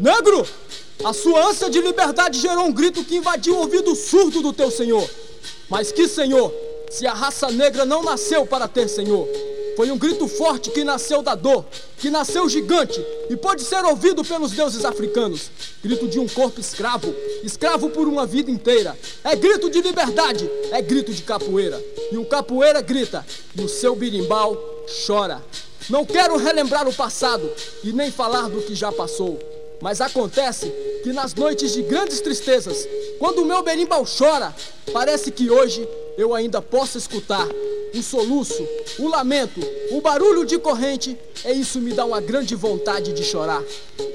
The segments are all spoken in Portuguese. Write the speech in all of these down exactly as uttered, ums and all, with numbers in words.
Negro, a sua ânsia de liberdade gerou um grito que invadiu o ouvido surdo do teu senhor. Mas que senhor, se a raça negra não nasceu para ter senhor? Foi um grito forte que nasceu da dor, que nasceu gigante e pôde ser ouvido pelos deuses africanos. Grito de um corpo escravo, escravo por uma vida inteira. É grito de liberdade, é grito de capoeira. E um capoeira grita, e o seu birimbau chora. Não quero relembrar o passado e nem falar do que já passou. Mas acontece que nas noites de grandes tristezas, quando o meu berimbau chora, parece que hoje eu ainda posso escutar o soluço, o lamento, o barulho de corrente. E isso me dá uma grande vontade de chorar.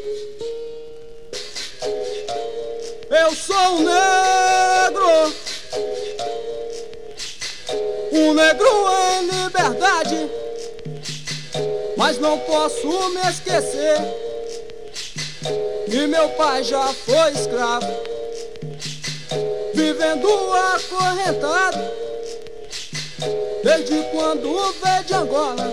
Eu sou um negro, um negro em liberdade, mas não posso me esquecer que meu pai já foi escravo, vivendo acorrentado desde quando veio de Angola,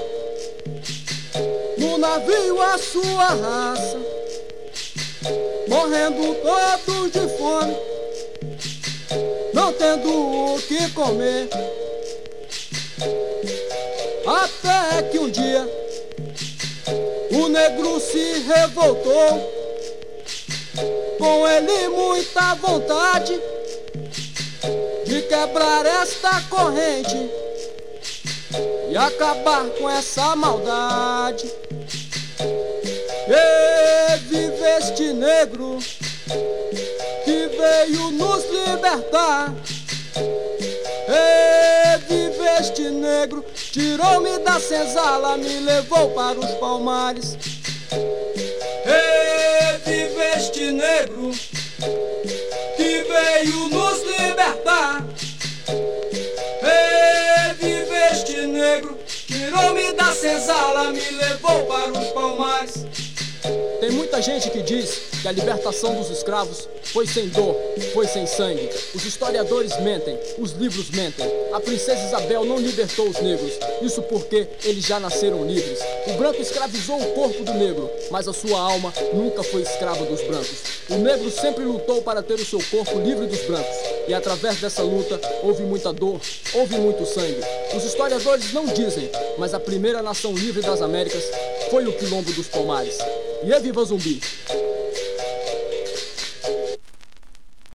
no navio a sua raça, morrendo todos de fome, não tendo o que comer. Até que um dia o negro se revoltou, com ele muita vontade de quebrar esta corrente e acabar com essa maldade. E vive este negro que veio nos libertar. E vive este negro, tirou-me da senzala, me levou para os palmares. E vive este negro que veio nos libertar. E vive este negro, tirou-me da senzala, me levou para os palmares. Tem muita gente que diz que a libertação dos escravos foi sem dor, foi sem sangue. Os historiadores mentem, os livros mentem. A princesa Isabel não libertou os negros, isso porque eles já nasceram livres. O branco escravizou o corpo do negro, mas a sua alma nunca foi escrava dos brancos. O negro sempre lutou para ter o seu corpo livre dos brancos. E através dessa luta houve muita dor, houve muito sangue. Os historiadores não dizem, mas a primeira nação livre das Américas foi o Quilombo dos Palmares. E é viva Zumbi!